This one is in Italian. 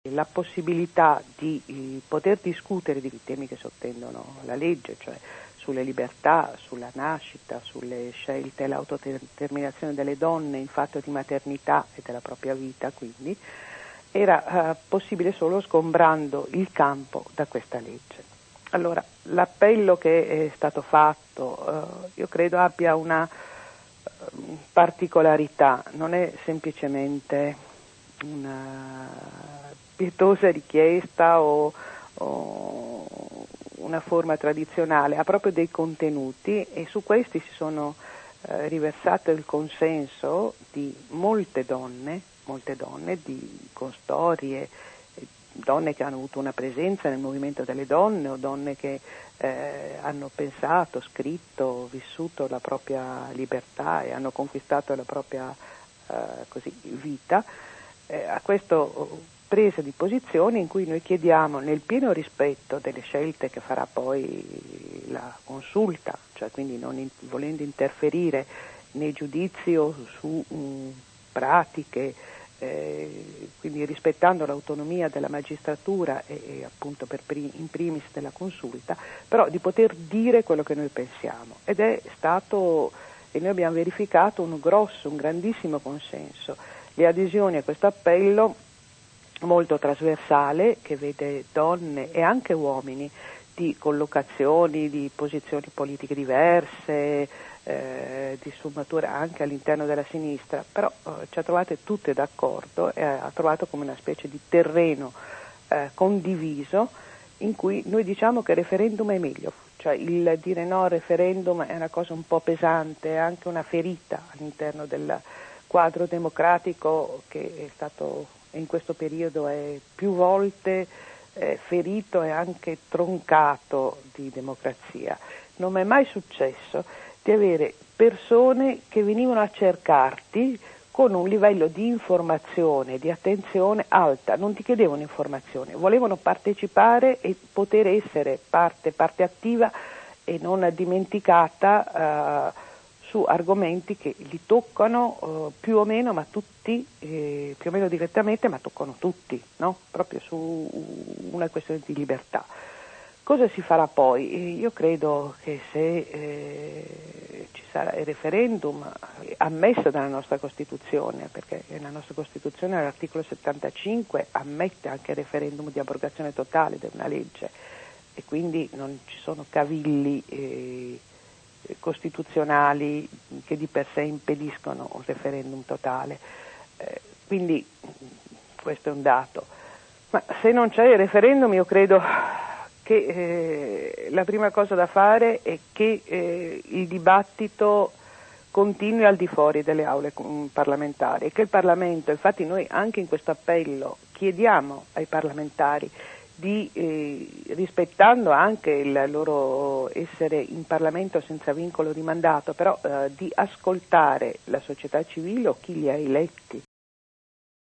la possibilità di poter discutere di temi che sottendono la legge, cioè sulle libertà, sulla nascita, sulle scelte e l'autodeterminazione delle donne in fatto di maternità e della propria vita, quindi era possibile solo sgombrando il campo da questa legge. Allora, l'appello che è stato fatto io credo abbia una particolarità, non è semplicemente una pietosa richiesta o una forma tradizionale, ha proprio dei contenuti e su questi si sono riversato il consenso di molte donne con storie, donne che hanno avuto una presenza nel movimento delle donne o donne che hanno pensato, scritto, vissuto la propria libertà e hanno conquistato la propria vita, a questo presa di posizione in cui noi chiediamo, nel pieno rispetto delle scelte che farà poi la consulta, cioè quindi non volendo interferire nei giudizi o su pratiche, quindi rispettando l'autonomia della magistratura e appunto in primis della consulta, però di poter dire quello che noi pensiamo, ed è stato, e noi abbiamo verificato un grandissimo consenso, le adesioni a questo appello molto trasversale che vede donne e anche uomini di collocazioni, di posizioni politiche diverse, di sfumatura anche all'interno della sinistra, però ci ha trovate tutte d'accordo e ha trovato come una specie di terreno condiviso in cui noi diciamo che il referendum è meglio, cioè il dire no al referendum è una cosa un po' pesante, è anche una ferita all'interno del quadro democratico che è stato in questo periodo è più volte ferito e anche troncato di democrazia. Non mi è mai successo di avere persone che venivano a cercarti con un livello di informazione, di attenzione alta, non ti chiedevano informazione, volevano partecipare e poter essere parte attiva e non dimenticata su argomenti che li toccano più o meno, ma tutti, più o meno direttamente, ma toccano tutti, no? Proprio su una questione di libertà. Cosa si farà poi? Io credo che se ci sarà il referendum ammesso dalla nostra Costituzione, perché la nostra Costituzione all'articolo 75 ammette anche il referendum di abrogazione totale di una legge e quindi non ci sono cavilli costituzionali che di per sé impediscono un referendum totale, quindi questo è un dato. Ma se non c'è il referendum io credo che la prima cosa da fare è che il dibattito continui al di fuori delle aule parlamentari e che il Parlamento, infatti noi anche in questo appello chiediamo ai parlamentari di rispettando anche il loro essere in Parlamento senza vincolo di mandato, però di ascoltare la società civile o chi li ha eletti